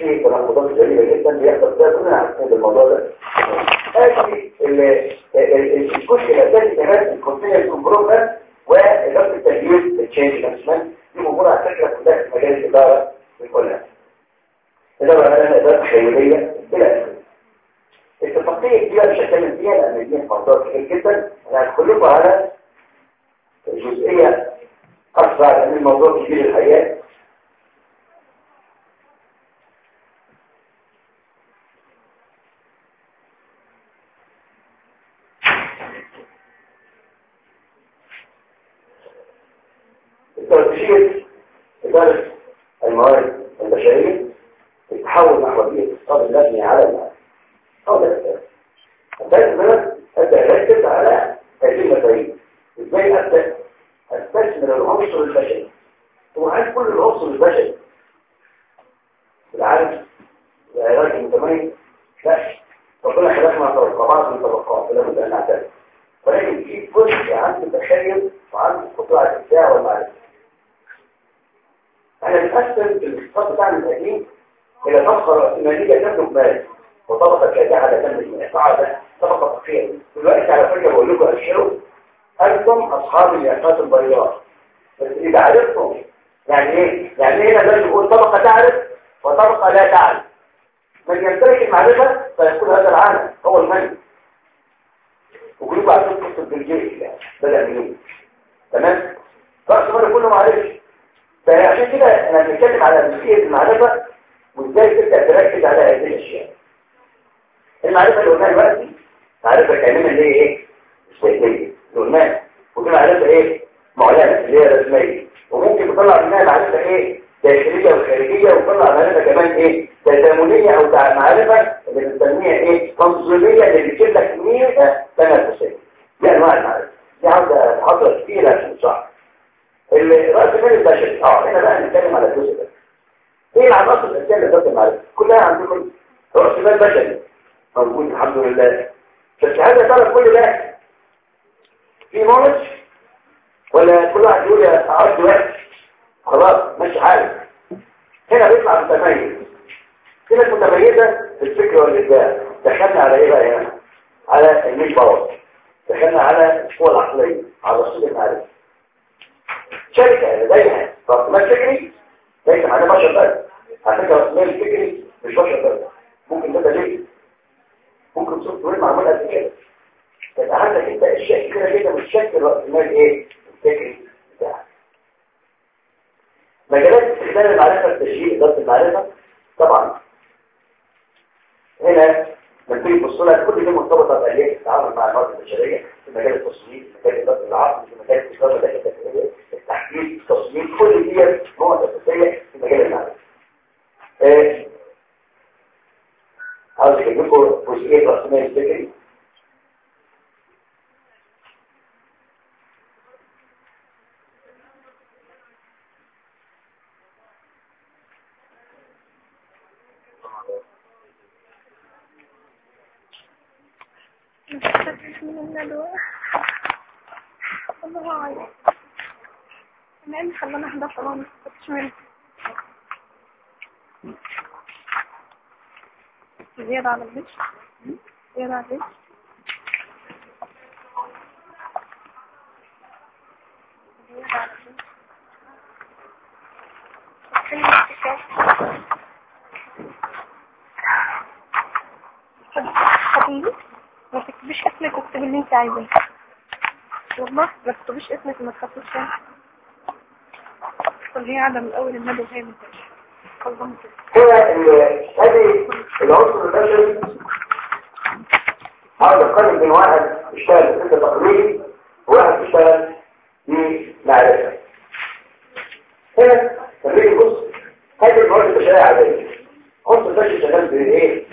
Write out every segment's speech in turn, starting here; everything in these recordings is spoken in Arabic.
في تناقضات غريبه جدا بيحصل فيها، كلنا عارفين بالموضوع ده. هذه الجزء الاساسي كمان الكونتينيوس امبروفمنت واداره التغيير التشينج مانجمنت، دي موجوده على فكره كلها في مجال الاداره كلها. الاداره العامه اداره تخيليه بلا اساس. الاتفاقيه دي مش هتكلم فيها لان دي موضوع كبير جدا، انا هدخل لكم على الجزئيه اسرع لان الموضوع كبير الحقيقه. استراتيجية إدارة الموارد البشرية تتحول نحو بيئة الاقتصاد المبني على المال. أو ده الأساس. الأساس إن أنا أبدأ أركز على هذه المفاهيم. إزاي أبدأ أستثمر العنصر البشري؟ هو عايز كل العنصر البشري في العالم العلاج المتميز؟ لا. ربنا خلقنا طبقات من طبقات لابد أن نعترف. ولكن في جزء عند التخيل وعند القدرة على الإبداع والمعرفة. احنا بنقسم الاقتصاد بتاعنا القديم الى طبقه راسماليه تملك مال وطبقه شجاعه تملك مال، قاعده طبقه فقيره. دلوقتي على فكره بقول لكم اشيروا انتم اصحاب اليافات البيضاء، بس اذا عرفتم يعني ايه؟ يعني هنا لازم نقول طبقه تعرف وطبقه لا تعرف. من يمتلك المعرفه فيكون هذا العالم هو الملك. وكلكم عارفين قصه بالجيش يعني بدا منين؟ تمام؟ راس مال كله معرفش. فعشان كده احنا بنتكلم على جزئيه المعرفه وازاي تبدا تركز على هذه الاشياء. المعرفه اللي قلناها دلوقتي معرفه كامله اللي هي ايه؟ استهلاكيه اللي قلناها، ودي معرفه ايه؟ معلنه اللي هي رسميه، وممكن تطلع منها معرفه ايه؟ داخليه وخارجيه، وتطلع معرفه كمان ايه؟ تزامنيه او معرفه اللي بنسميها ايه؟ تنظيميه اللي بتجيب لك ميزه تنافسيه. دي انواع المعرفه، دي عاوزه محاضره كبيره عشان تصح. الرأس مال البشري هنا بقى نتكلم على الجزء ده. ايه العناصر الاساسيه اللي رأس المال كلها عندكم؟ رأس مال بشري موجود الحمد لله، بس هل يا ترى كل ده في نولج ولا كل واحد يقول اقعد وقت خلاص ماشي حالك؟ هنا بيطلع متميز. في ناس متميزه في الفكر والابداع. دخلنا على ايه بقى هنا؟ على الميل باور، دخلنا على القوه العقليه، على رصيد المعرفه. شركة لديها رأس مال فكري ليس معناه بشر بس. على فكرة رأس مال فكري مش بشر بس، ممكن ده ليه؟ ممكن سوفت وير معمول قد كده. يبقى عندك انت اشياء كده كده بتشكل رأس مال ايه؟ الفكري بتاعك. مجالات استخدام المعرفة التشغيل إدارة المعرفة طبعا. هنا لما تيجي تبص لها كل دي مرتبطة بآليات التعامل مع الموارد البشرية في مجال التصميم، في مجال إدارة العقل، في مجال التجارة التحليل، التصميم، كل دي نقط أساسية في مجال المعرفة. عاوز أجيب لكم جزئية رأس مال الفكري. من الندوة الله عايز نعم خلنا احنا طبعا تشمل زيادة على البيت زيادة على البيت زيادة على البيت ما تكتبيش اسمك واكتبي اللي انت عايزاه والله ما تكتبيش اسمك وما تخافيش هي قاعده من اول الندوه وهي منتهيه هذه العنصر البشري هذا القرن بين واحد يشتغل بفكر تقليدي وواحد يشتغل بمعرفه. هنا خلينا نبص هذه الموارد البشريه عاديه. عنصر البشري شغال بايه؟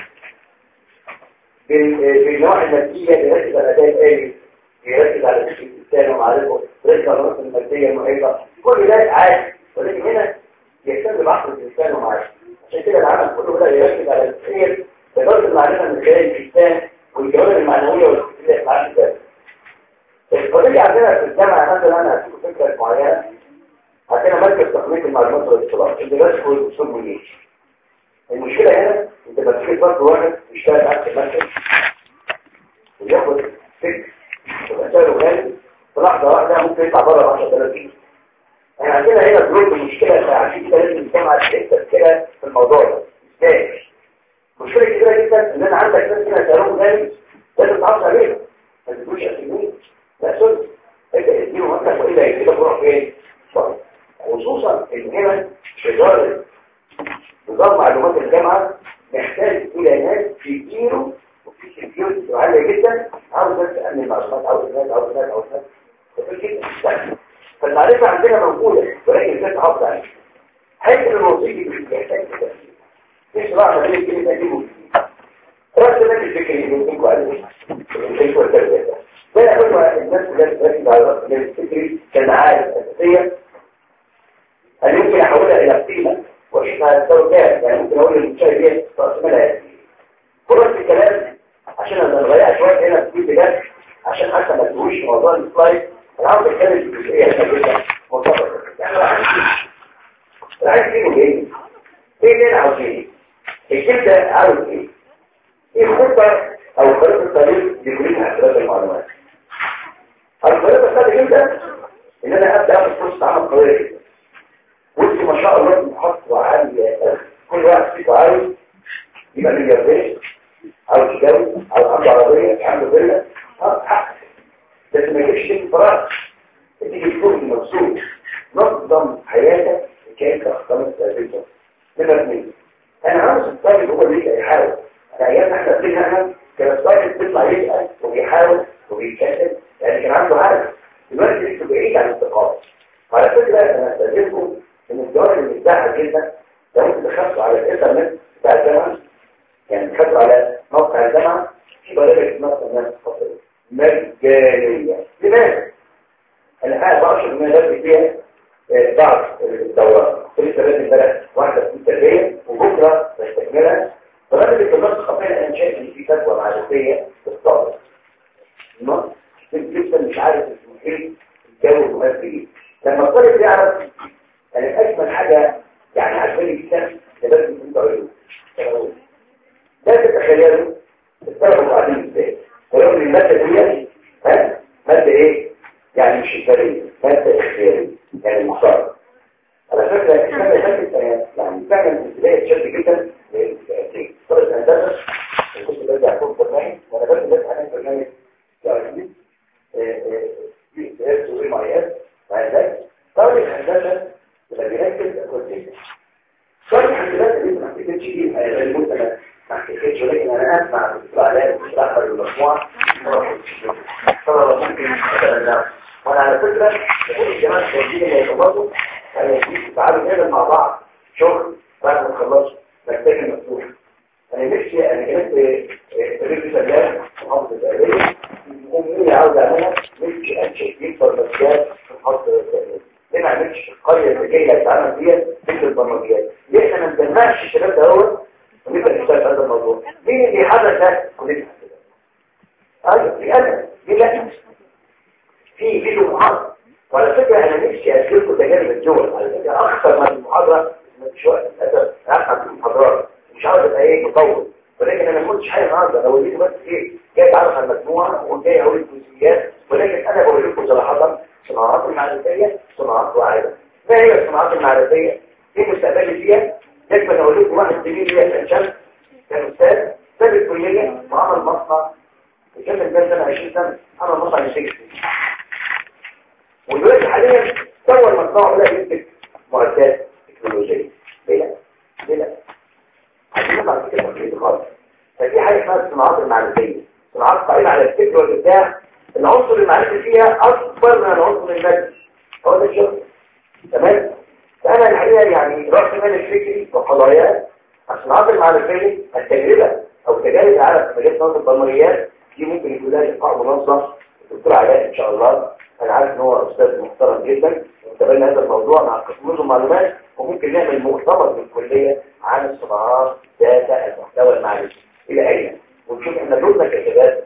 بالنواحي النفسيه، بيركز على الاداء الالي، بيركز على فكر الانسان ومعرفته، بيركز على العناصر الماديه المحيطه، كل ده عادي. ولكن هنا يهتم بعقل الانسان ومعرفته. عشان كده العمل كله بدأ يركز على التفكير بإدارة المعرفة من خلال الإنسان والجوانب المعنوية والاستفادة مع الإنسان. القضية عندنا في الجامعة مثلا أنا هديكم فكرة معينة. عندنا مركز تقنية المعلومات والاتصالات اللي بيدرس الأصول والجيش. المشكلة برضه واحد يشتغل معاك في المركز وياخد فكر ومسائله غالي في لحظة واحدة ممكن يطلع بره 10,000 جنيه. احنا عندنا هنا ظروف مشكلة عشان كده لازم نجمع الحتة كده في الموضوع ده. ازاي؟ مشكلة كبيرة جدا ان انا عندك ناس هنا سعرهم غالي لازم تعرف عليهم ما تدوش أسلمين لا سلس انت اديهم وانتك وإلا يجيبك بروح فين؟ خصوصا ان هنا إدارة نظام معلومات الجامعة محتاج إلى ناس كتير وفي سكيورتي عالية جدا عاوز ناس تأمن المعلومات عاوز ناس كتير جدا فالمعرفة عندنا موجودة ولكن ازاي تحافظ عليها حيث الوظيفي مش بيحتاج كده مش راح ما بين كلمة تجيبه رأس الناس الفكري اللي يمكنكوا عليه الشيء والتربية ده يقول الناس كلها تركز على رأس الناس الفكري كمعارف أساسية هل يمكن أحولها إلى قيمة وإحنا التوجيه يعني ممكن أقول للمشاهد دي رأس مالها فرص الكلام عشان أنا نغير شوية هنا في بجد عشان حتى ما تقولش موضوع السلايد أنا عاوز أتكلم في الجزئية الثالثة مرتبطة يعني أنا عايز فيه إيه؟ إيه اللي أنا عاوزينه؟ الكلمة عاوز إيه؟ إيه الخطة أو خريطة الطريق لكل حسابات المعلومات؟ الخريطة الثالثة جدا إن أنا أبدأ أخذ فرصة عمل قوية جدا وانت ما شاء الله محافظة عالية كل واحد فيكم عاوز يبقى ملياردير عاوز يتجوز عاوز عنده عربية عنده فيلا حق بس ما يجيبش شيء فراغ تيجي تكون مبسوط نظم حياتك كأنك اختمت تأثيرك نمرة 2 انا عاوز الطالب هو اللي يحاول انا ايام احنا بنها كان الطالب بيطلع يسأل وبيحاول وبيتكلم يعني كان عنده عارف دلوقتي لسه بعيد عن الثقافة وعلى فكرة انا استاذنكم ان الجوانب اللي بتاعها جدا لو انتوا دخلتوا على الانترنت بتاع الجامعة يعني دخلتوا على موقع الجامعة في برامج اسمها الناس الخاصة مجانية لماذا؟ انا قاعد 10 من بدري فيها بعض الدورات كل سنة امبارح واحدة في التربية وبكرة بستكملها برامج الناس الخاصة انا شايف ان في فتوى معرفية بالطالب النص جدا مش عارف المحيط الجو المناسب ايه لما الطالب يعرف يعني اجمل حاجة يعني عشان جدا لازم انت تعمله لا تتخيلوا الطلبة قاعدين ازاي ولو ان المادة دي مادة ايه يعني مش اجبارية مادة اختيارية يعني مختار على فكرة المادة فاتت يعني فعلا البداية تشد جدا في طريقة الهندسة كنت برجع كل برنامج وانا بس عن برنامج يعني اس و ام اي اس مع ذلك طالب الهندسة لما بيركز كويس طالب الهندسة اللي ما احتاجتش فيه المنتج ما احتاجتش ولكن انا اسمع الاستعلام مستقبل المجموعة طبعا ممكن اتبناه وانا على فكرة بقول الجماعة الشرطية اللي يتبطوا تعالوا نعمل مع بعض شغل بعد ما نخلص محتاج مفتوح انا نفسي انا كنت ريف سلام محافظة الأهلية ومين عاوز اعملها نفسي انشئ برمجيات في محافظة الأهلية ليه ما عملتش القرية اللي جاية تتعامل فيها مثل البرمجيات ليه احنا ما نجمعش الشباب ده هو ونبقى نشتغل هذا الموضوع مين اللي حدث ده كلنا ايوه في انا دي لا في فيديو محاضرة وعلى فكرة انا نفسي اسيركم تجارب الدول على فكرة اكثر من المحاضرة مش وقت الاسف ابحث في المحاضرات مش عاوز ابقى ايه مطول ولكن انا ما قلتش حاجه النهارده انا وليت بس ايه جاي اتعرف على المجموعه وجاي اقول الجزئيات ولكن انا بقول لكم صراحه الصناعات المعرفيه صناعات واعده ما هي الصناعات المعرفيه دي مستقبلي فيها لازم اقول لكم واحد زميلي ليا كان شاب كان استاذ ساب الكليه وعمل مصنع يكمل ده سنه 20 سنه عمل مصنع يشتغل ودلوقتي حاليا سوى المصنع ولا ينتج معدات تكنولوجيه ليه لا عايزين نطلع كده تقليد خالص فدي حاجه اسمها الصناعات المعرفيه صناعات قائمه على الفكر والابداع العنصر المعرفي فيها اكبر من العنصر المادي هو ده الشغل تمام فانا الحقيقه يعني راس مال الفكري وقضايا الصناعات المعرفيه التجربه او تجارب العالم في مجال صناعه البرمجيات دي ممكن يكون لها لقاء منظم الدكتور علاء ان شاء الله انا عارف ان هو استاذ محترم جدا وتبنى هذا الموضوع مع قسم المعلومات وممكن نعمل مؤتمر في الكليه عن الصناعات ذات المحتوى المعرفي الى اين ونشوف احنا دورنا كشباب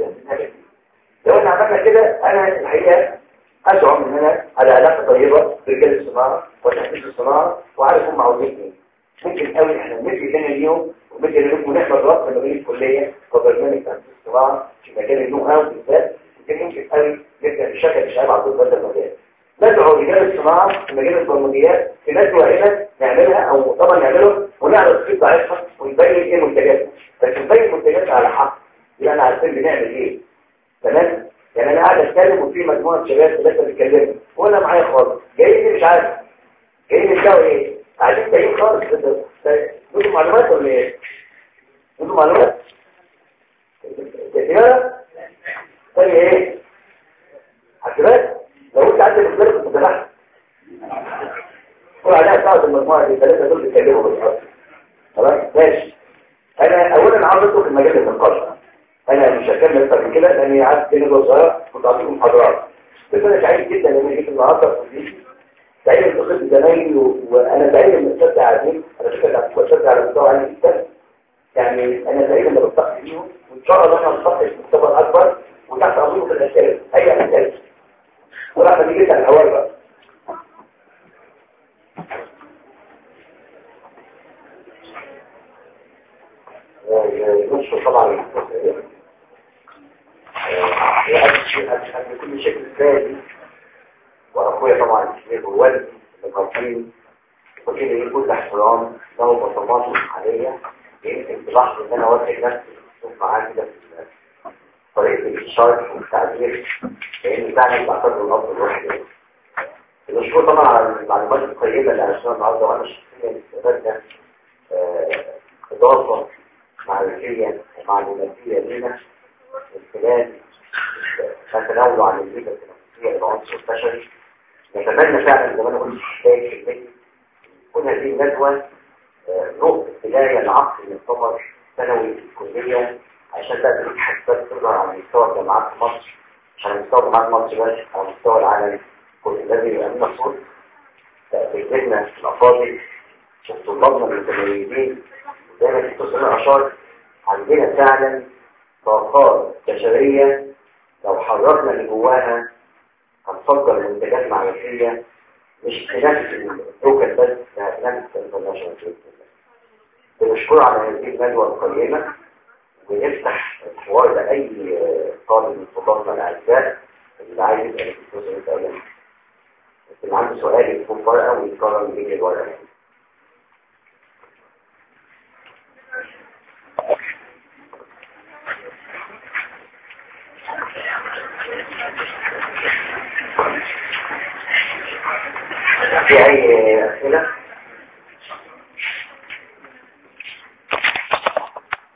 لو احنا عملنا كده انا الحقيقه ازعم ان انا على علاقه طيبه برجال الصناعه وتحديث الصناعه وعارف هم عاوزين ايه ممكن قوي احنا نمشي تاني اليوم وممكن لكم نحمد رب لما نيجي الكليه كبرنامج تنفيذ الصناعه في مجال النو هاو بالذات، يمكن قوي نبدا بشكل الشباب على طول هذا المجال. ندعو رجال الصناعه في مجال البرمجيات في ندوه هنا نعملها او مؤتمر نعمله ونعرض الخطه بتاعتها ونبين ايه منتجاتها، بس نبين منتجاتها على حق، يعني عارفين بنعمل ايه. تمام؟ يعني انا قاعد اتكلم وفي مجموعه شباب لسه بيتكلموا وانا معايا خالص جايين مش عارف جايين يساوي ايه، قاعدين تايهين خالص. بدون معلومات ولا ايه؟ بدون معلومات كثيره. طيب ايه حسابات؟ لو انت عندك مدرب كنت فتحت قول عليها بتاعت المجموعه دي ثلاثه دول بيتكلموا بالحق. خلاص ماشي. انا اولا عاوز ادخل في مجال النقاش. انا مش هكمل اكتر من كده لاني قعدت كده صغيره كنت اعطيكم محاضرات، بس انا سعيد جدا لما جيت النهارده في سعيد بخصوص زمايلي وانا سعيد ان الشد قاعدين. انا فكره الشد على مستوى عالي جدا، يعني انا سعيد ان بلتقي بيهم وان شاء الله انا هلتقي في مستوى اكبر وتحت امره في الاسئله اي اسئله وراح نيجي على الاول بقى. نشكر طبعا بكل شكل ازاي واخويا طبعا الشيخ والوالد المرحومين وكده كل احترام له بصماته الحاليه. يمكن تلاحظ ان انا واجه نفسي معاه كده في طريقه الشرح والتعبير لان فعلا بعتبر الاب الواحد. بنشكر طبعا على المعلومات القيمه اللي عرفناها النهارده، وانا شخصيا استفدنا اضافه معرفيه ومعلوماتيه لنا من خلال ما تناوله عن الهيبه التنافسيه للعنصر البشري. نتمنى فعلا زي ما انا قلت في تكون هذه الندوه نقطه بدايه لعقد المؤتمر السنوي في الكليه عشان تقدر تحسب تظهر على مستوى الجامعات في مصر، مش على مستوى جامعات مصر بس، على مستوى العالم كل الذي يبقى لنا صوت تأكيدنا الافاضل وطلابنا المتميزين. زي ما الدكتور سامر اشار عندنا فعلا طاقات بشريه لو حركنا اللي جواها هنصدر منتجات معرفيه مش تنافس التوكل بس، تنافس الانترناشونال. بنشكر على هذه الندوه القيمه ونفتح الحوار لاي طالب من طلابنا الاعزاء اللي عايز يسال الدكتور سامر اللي عنده سؤال يكون ورقه ويكرر يجيب الورقه.